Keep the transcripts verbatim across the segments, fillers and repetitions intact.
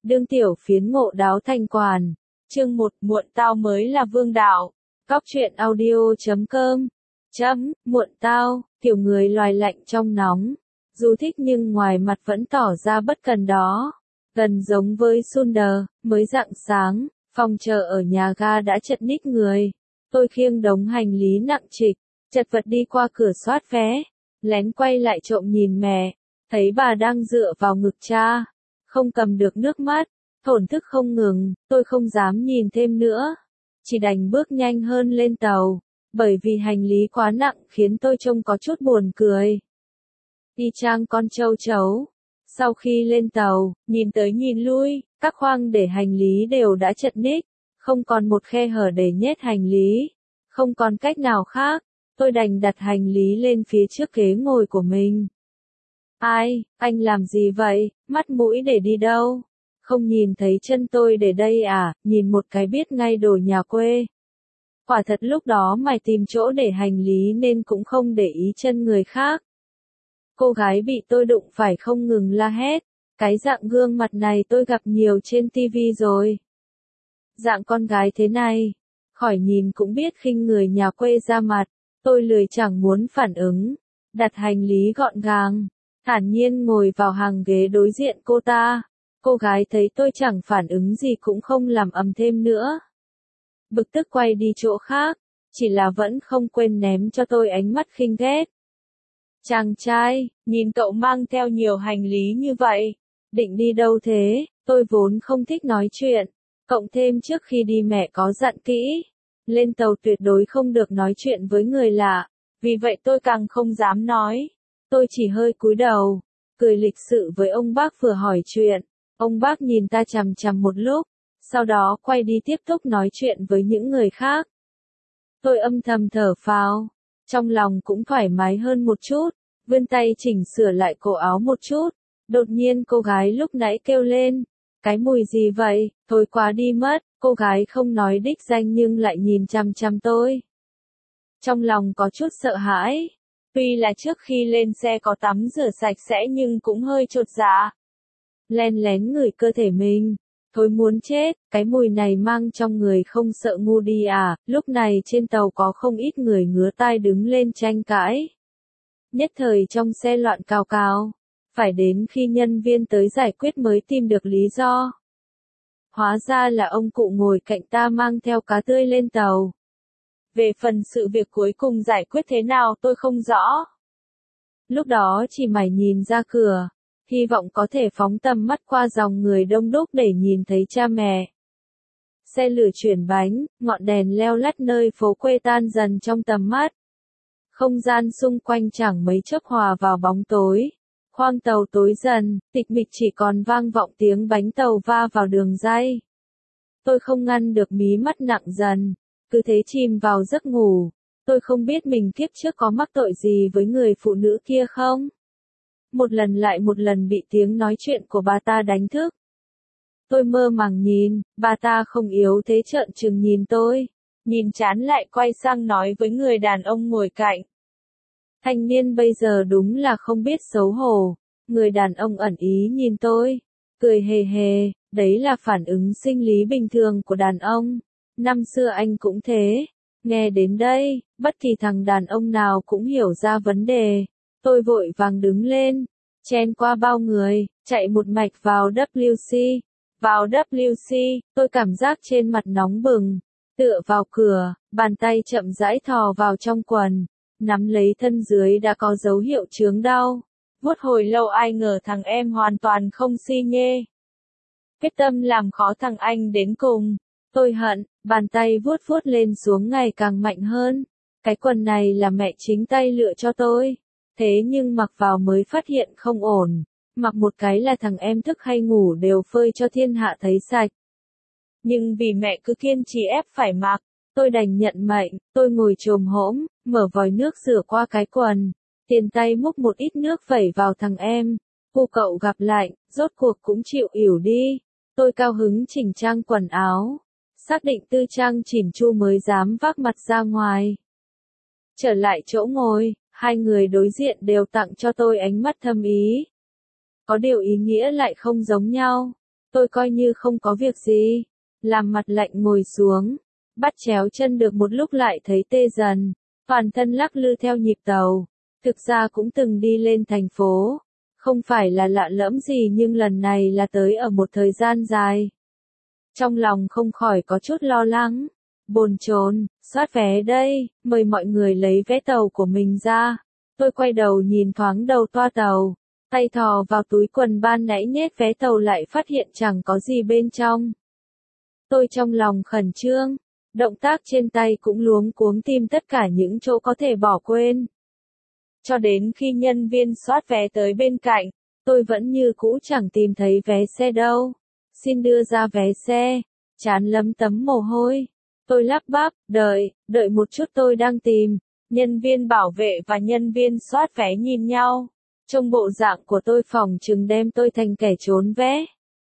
đương tiểu phiến ngộ đáo thành quản. Chương một, muộn tao mới là vương đạo. Cóc truyện audio chấm com. Chấm, muộn tao, kiểu người loài lạnh trong nóng. Dù thích nhưng ngoài mặt vẫn tỏ ra bất cần đó. Gần giống với Sunder, mới rạng sáng, phòng chờ ở nhà ga đã chật ních người. Tôi khiêng đống hành lý nặng trịch, chật vật đi qua cửa soát vé, lén quay lại trộm nhìn mẹ, thấy bà đang dựa vào ngực cha, không cầm được nước mắt, thổn thức không ngừng, tôi không dám nhìn thêm nữa, chỉ đành bước nhanh hơn lên tàu, bởi vì hành lý quá nặng khiến tôi trông có chút buồn cười. Y chang con trâu chấu. Sau khi lên tàu, nhìn tới nhìn lui, các khoang để hành lý đều đã chật ních, không còn một khe hở để nhét hành lý. Không còn cách nào khác, tôi đành đặt hành lý lên phía trước ghế ngồi của mình. Ai, anh làm gì vậy, mắt mũi để đi đâu? Không nhìn thấy chân tôi để đây à, nhìn một cái biết ngay đồ nhà quê. Quả thật lúc đó mày tìm chỗ để hành lý nên cũng không để ý chân người khác. Cô gái bị tôi đụng phải không ngừng la hét, cái dạng gương mặt này tôi gặp nhiều trên tivi rồi. Dạng con gái thế này, khỏi nhìn cũng biết khinh người nhà quê ra mặt, tôi lười chẳng muốn phản ứng, đặt hành lý gọn gàng, thản nhiên ngồi vào hàng ghế đối diện cô ta. Cô gái thấy tôi chẳng phản ứng gì cũng không làm ầm thêm nữa. Bực tức quay đi chỗ khác, chỉ là vẫn không quên ném cho tôi ánh mắt khinh ghét. Chàng trai, nhìn cậu mang theo nhiều hành lý như vậy, định đi đâu thế? Tôi vốn không thích nói chuyện, cộng thêm trước khi đi mẹ có dặn kỹ, lên tàu tuyệt đối không được nói chuyện với người lạ, vì vậy tôi càng không dám nói. Tôi chỉ hơi cúi đầu, cười lịch sự với ông bác vừa hỏi chuyện. Ông bác nhìn ta chằm chằm một lúc, sau đó quay đi tiếp tục nói chuyện với những người khác. Tôi âm thầm thở phào, trong lòng cũng thoải mái hơn một chút, vươn tay chỉnh sửa lại cổ áo một chút. Đột nhiên cô gái lúc nãy kêu lên, cái mùi gì vậy, thôi quá đi mất, cô gái không nói đích danh nhưng lại nhìn chằm chằm tôi. Trong lòng có chút sợ hãi, tuy là trước khi lên xe có tắm rửa sạch sẽ nhưng cũng hơi chột dạ. Len lén ngửi cơ thể mình, thôi muốn chết, cái mùi này mang trong người không sợ ngu đi à. Lúc này trên tàu có không ít người ngứa tai đứng lên tranh cãi. Nhất thời trong xe loạn cào cào, phải đến khi nhân viên tới giải quyết mới tìm được lý do. Hóa ra là ông cụ ngồi cạnh ta mang theo cá tươi lên tàu. Về phần sự việc cuối cùng giải quyết thế nào tôi không rõ. Lúc đó chỉ mải nhìn ra cửa, hy vọng có thể phóng tầm mắt qua dòng người đông đúc để nhìn thấy cha mẹ. Xe lửa chuyển bánh, ngọn đèn leo lắt nơi phố quê tan dần trong tầm mắt. Không gian xung quanh chẳng mấy chốc hòa vào bóng tối. Khoang tàu tối dần, tịch mịch chỉ còn vang vọng tiếng bánh tàu va vào đường ray. Tôi không ngăn được mí mắt nặng dần, cứ thế chìm vào giấc ngủ. Tôi không biết mình kiếp trước có mắc tội gì với người phụ nữ kia không? Một lần lại một lần bị tiếng nói chuyện của bà ta đánh thức. Tôi mơ màng nhìn, bà ta không yếu thế trợn trừng nhìn tôi, nhìn chán lại quay sang nói với người đàn ông ngồi cạnh. Thanh niên bây giờ đúng là không biết xấu hổ. Người đàn ông ẩn ý nhìn tôi, cười hề hề, đấy là phản ứng sinh lý bình thường của đàn ông. Năm xưa anh cũng thế. Nghe đến đây, bất kỳ thằng đàn ông nào cũng hiểu ra vấn đề. Tôi vội vàng đứng lên, chen qua bao người, chạy một mạch vào W C. Vào W C, tôi cảm giác trên mặt nóng bừng, tựa vào cửa, bàn tay chậm rãi thò vào trong quần, nắm lấy thân dưới đã có dấu hiệu chướng đau. Vuốt hồi lâu ai ngờ thằng em hoàn toàn không si nhê. Quyết tâm làm khó thằng anh đến cùng. Tôi hận, bàn tay vuốt vuốt lên xuống ngày càng mạnh hơn. Cái quần này là mẹ chính tay lựa cho tôi. Thế nhưng mặc vào mới phát hiện không ổn. Mặc một cái là thằng em thức hay ngủ đều phơi cho thiên hạ thấy sạch. Nhưng vì mẹ cứ kiên trì ép phải mặc, tôi đành nhận mệnh. Tôi ngồi chồm hổm, mở vòi nước rửa qua cái quần. Tiền tay múc một ít nước vẩy vào thằng em. Cô cậu gặp lạnh, rốt cuộc cũng chịu ỉu đi. Tôi cao hứng chỉnh trang quần áo. Xác định tư trang chỉn chu mới dám vác mặt ra ngoài. Trở lại chỗ ngồi, hai người đối diện đều tặng cho tôi ánh mắt thâm ý. Có điều ý nghĩa lại không giống nhau. Tôi coi như không có việc gì, làm mặt lạnh ngồi xuống, bắt chéo chân được một lúc lại thấy tê dần, toàn thân lắc lư theo nhịp tàu. Thực ra cũng từng đi lên thành phố, không phải là lạ lẫm gì nhưng lần này là tới ở một thời gian dài. Trong lòng không khỏi có chút lo lắng, bồn chồn, soát vé đây, mời mọi người lấy vé tàu của mình ra. Tôi quay đầu nhìn thoáng đầu toa tàu, tay thò vào túi quần ban nãy nhét vé tàu lại phát hiện chẳng có gì bên trong. Tôi trong lòng khẩn trương, động tác trên tay cũng luống cuống tìm tất cả những chỗ có thể bỏ quên. Cho đến khi nhân viên soát vé tới bên cạnh, tôi vẫn như cũ chẳng tìm thấy vé xe đâu. Xin đưa ra vé xe, trán lấm tấm mồ hôi. Tôi lắp bắp, đợi, đợi một chút tôi đang tìm. Nhân viên bảo vệ và nhân viên soát vé nhìn nhau. Trong bộ dạng của tôi phỏng chừng đem tôi thành kẻ trốn vé.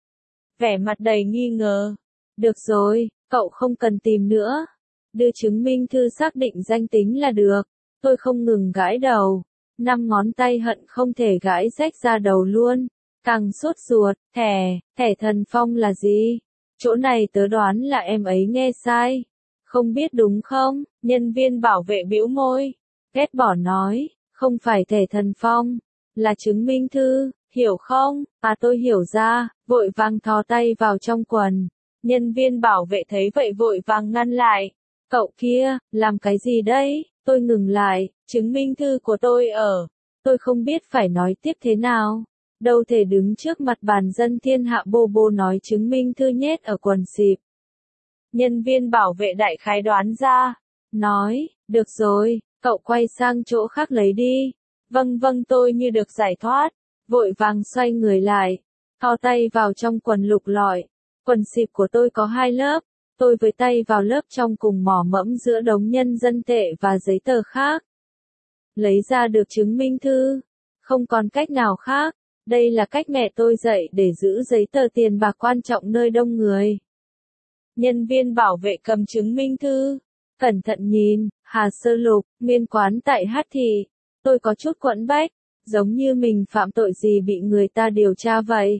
Vẻ mặt đầy nghi ngờ. Được rồi, cậu không cần tìm nữa. Đưa chứng minh thư xác định danh tính là được. Tôi không ngừng gãi đầu. Năm ngón tay hận không thể gãi rách ra đầu luôn. Càng sốt ruột, thẻ, thẻ thần phong là gì? Chỗ này tớ đoán là em ấy nghe sai. Không biết đúng không? Nhân viên bảo vệ bĩu môi. Ghét bỏ nói, không phải thẻ thần phong, là chứng minh thư, hiểu không? À tôi hiểu ra, vội vàng thò tay vào trong quần. Nhân viên bảo vệ thấy vậy vội vàng ngăn lại. Cậu kia, làm cái gì đấy? Tôi ngừng lại, chứng minh thư của tôi ở. Tôi không biết phải nói tiếp thế nào. Đâu thể đứng trước mặt bàn dân thiên hạ bô bô nói chứng minh thư nhét ở quần xịp. Nhân viên bảo vệ đại khái đoán ra. Nói, được rồi, cậu quay sang chỗ khác lấy đi. Vâng vâng tôi như được giải thoát. Vội vàng xoay người lại. Thò tay vào trong quần lục lọi. Quần xịp của tôi có hai lớp. Tôi với tay vào lớp trong cùng mò mẫm giữa đống nhân dân tệ và giấy tờ khác. Lấy ra được chứng minh thư. Không còn cách nào khác. Đây là cách mẹ tôi dạy để giữ giấy tờ tiền bạc quan trọng nơi đông người. Nhân viên bảo vệ cầm chứng minh thư. Cẩn thận nhìn, Hà Sơ Lục, nguyên quán tại Hát Thị. Tôi có chút quẫn bách, giống như mình phạm tội gì bị người ta điều tra vậy.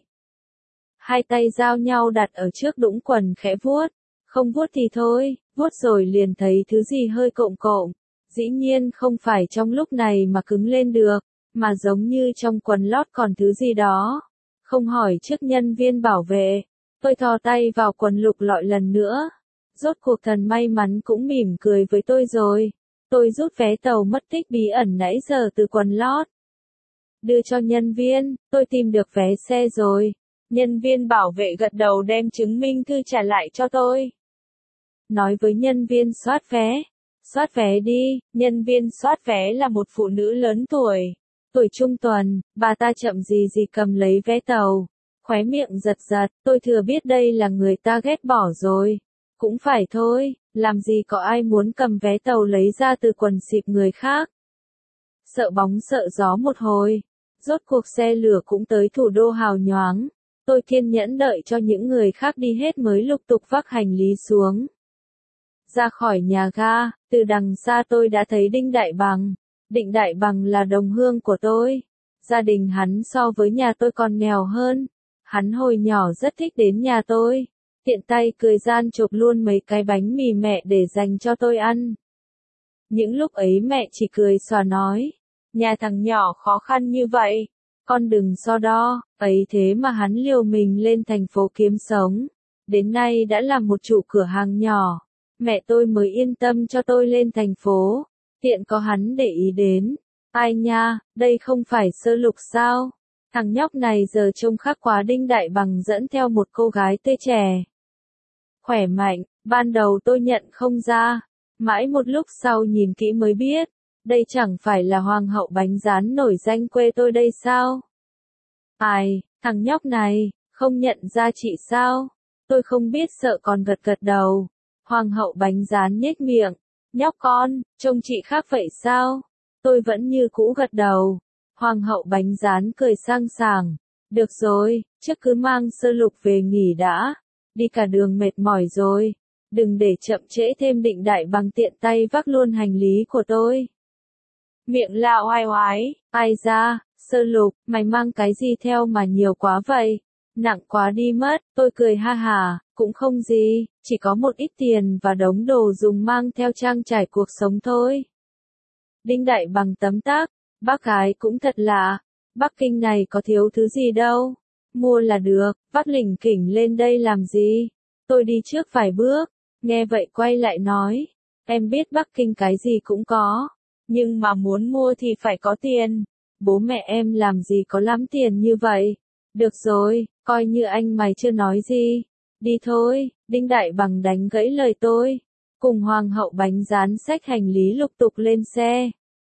Hai tay giao nhau đặt ở trước đũng quần khẽ vuốt. Không vuốt thì thôi, vuốt rồi liền thấy thứ gì hơi cộm cộm. Dĩ nhiên không phải trong lúc này mà cứng lên được, mà giống như trong quần lót còn thứ gì đó. Không hỏi trước nhân viên bảo vệ, tôi thò tay vào quần lục lọi lần nữa. Rốt cuộc thần may mắn cũng mỉm cười với tôi rồi. Tôi rút vé tàu mất tích bí ẩn nãy giờ từ quần lót. Đưa cho nhân viên, tôi tìm được vé xe rồi. Nhân viên bảo vệ gật đầu đem chứng minh thư trả lại cho tôi. Nói với nhân viên soát vé. Soát vé đi, nhân viên soát vé là một phụ nữ lớn tuổi. Tuổi trung tuần, bà ta chậm gì gì cầm lấy vé tàu. Khóe miệng giật giật, tôi thừa biết đây là người ta ghét bỏ rồi. Cũng phải thôi, làm gì có ai muốn cầm vé tàu lấy ra từ quần xịp người khác. Sợ bóng sợ gió một hồi. Rốt cuộc xe lửa cũng tới thủ đô hào nhoáng. Tôi kiên nhẫn đợi cho những người khác đi hết mới lục tục vác hành lý xuống. Ra khỏi nhà ga, từ đằng xa tôi đã thấy Đinh Đại Bằng. Đinh Đại Bằng là đồng hương của tôi. Gia đình hắn so với nhà tôi còn nghèo hơn. Hắn hồi nhỏ rất thích đến nhà tôi. Tiện tay cười gian chộp luôn mấy cái bánh mì mẹ để dành cho tôi ăn. Những lúc ấy mẹ chỉ cười xòa nói. Nhà thằng nhỏ khó khăn như vậy. Con đừng so đo, ấy thế mà hắn liều mình lên thành phố kiếm sống. Đến nay đã là một chủ cửa hàng nhỏ. Mẹ tôi mới yên tâm cho tôi lên thành phố. Tiện có hắn để ý đến. Ai nha, đây không phải Sơ Lục sao? Thằng nhóc này giờ trông khác quá. Đinh Đại Bằng dẫn theo một cô gái tươi trẻ. Khỏe mạnh, ban đầu tôi nhận không ra. Mãi một lúc sau nhìn kỹ mới biết. Đây chẳng phải là hoàng hậu bánh rán nổi danh quê tôi đây sao? Ai, thằng nhóc này, không nhận ra chị sao? Tôi không biết sợ còn gật gật đầu. Hoàng hậu bánh rán nhếch miệng. Nhóc con, trông chị khác vậy sao? Tôi vẫn như cũ gật đầu. Hoàng hậu bánh rán cười sang sảng. Được rồi, trước cứ mang Sơ Lục về nghỉ đã. Đi cả đường mệt mỏi rồi. Đừng để chậm trễ thêm. Định Đại Bằng tiện tay vác luôn hành lý của tôi. Miệng lạo oai oái, ai ra, Sơ Lục, mày mang cái gì theo mà nhiều quá vậy? Nặng quá đi mất, tôi cười ha hà, cũng không gì, chỉ có một ít tiền và đống đồ dùng mang theo trang trải cuộc sống thôi. Đinh Đại Bằng tấm tắc, bác gái cũng thật lạ, Bắc Kinh này có thiếu thứ gì đâu, mua là được, vác lỉnh kỉnh lên đây làm gì? Tôi đi trước vài bước, nghe vậy quay lại nói, em biết Bắc Kinh cái gì cũng có, nhưng mà muốn mua thì phải có tiền, bố mẹ em làm gì có lắm tiền như vậy. Được rồi, coi như anh mày chưa nói gì, đi thôi. Đinh Đại Bằng đánh gãy lời tôi, cùng Hoàng hậu Bánh Rán xách hành lý lục tục lên xe.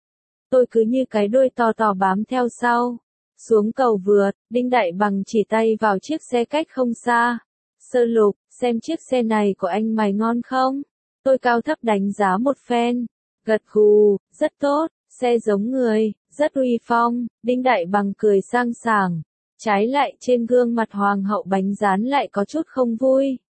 Tôi cứ như cái đuôi to to bám theo sau. Xuống cầu vượt, Đinh Đại Bằng chỉ tay vào chiếc xe cách không xa. Sơ Lục, xem chiếc xe này của anh mày ngon không? Tôi cao thấp đánh giá một phen. Gật gù, rất tốt, xe giống người, rất uy phong. Đinh Đại Bằng cười sang sảng. Trái lại trên gương mặt Hoàng hậu Bánh Rán lại có chút không vui.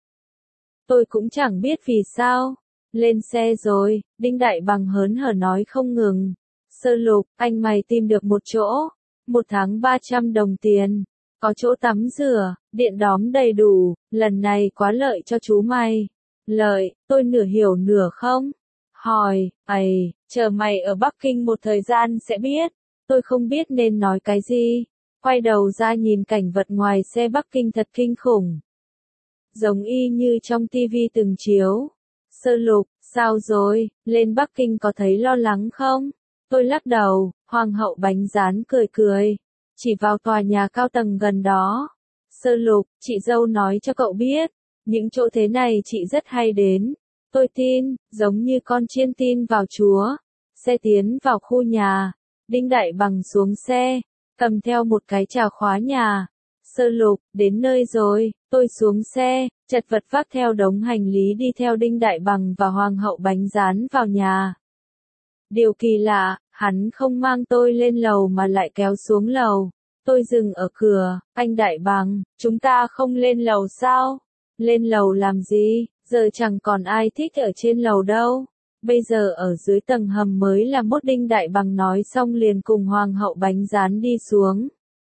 Tôi cũng chẳng biết vì sao. Lên xe rồi, Đinh Đại Bằng hớn hở nói không ngừng. Sơ Lục, anh mày tìm được một chỗ. Một tháng ba trăm đồng tiền. Có chỗ tắm rửa, điện đóm đầy đủ, lần này quá lợi cho chú mày. Lợi, tôi nửa hiểu nửa không? Hỏi, ầy, chờ mày ở Bắc Kinh một thời gian sẽ biết. Tôi không biết nên nói cái gì. Quay đầu ra nhìn cảnh vật ngoài xe Bắc Kinh thật kinh khủng. Giống y như trong tivi từng chiếu. Sơ Lục, sao rồi, lên Bắc Kinh có thấy lo lắng không? Tôi lắc đầu, Hoàng hậu Bánh Rán cười cười. Chỉ vào tòa nhà cao tầng gần đó. Sơ Lục, chị dâu nói cho cậu biết. Những chỗ thế này chị rất hay đến. Tôi tin, giống như con chiên tin vào Chúa. Xe tiến vào khu nhà. Đinh Đại Bằng xuống xe. Cầm theo một cái chìa khóa nhà. Sơ Lục, đến nơi rồi, tôi xuống xe, chật vật vác theo đống hành lý đi theo Đinh Đại Bằng và Hoàng hậu Bánh Rán vào nhà. Điều kỳ lạ, hắn không mang tôi lên lầu mà lại kéo xuống lầu. Tôi dừng ở cửa, anh Đại Bằng, chúng ta không lên lầu sao? Lên lầu làm gì, giờ chẳng còn ai thích ở trên lầu đâu. Bây giờ ở dưới tầng hầm mới là mốt. Đinh Đại Bằng nói xong liền cùng Hoàng hậu Bánh Rán đi xuống.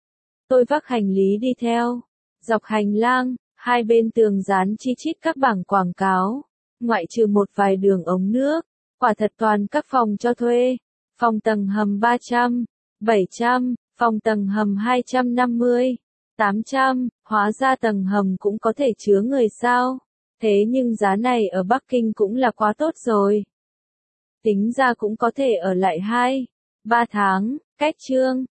Tôi vác hành lý đi theo. Dọc hành lang, hai bên tường dán chi chít các bảng quảng cáo. Ngoại trừ một vài đường ống nước, quả thật toàn các phòng cho thuê. Phòng tầng hầm ba trăm, bảy trăm, phòng tầng hầm hai trăm năm mươi, tám trăm, hóa ra tầng hầm cũng có thể chứa người sao. Thế nhưng giá này ở Bắc Kinh cũng là quá tốt rồi. Tính ra cũng có thể ở lại hai, ba tháng, cách chương.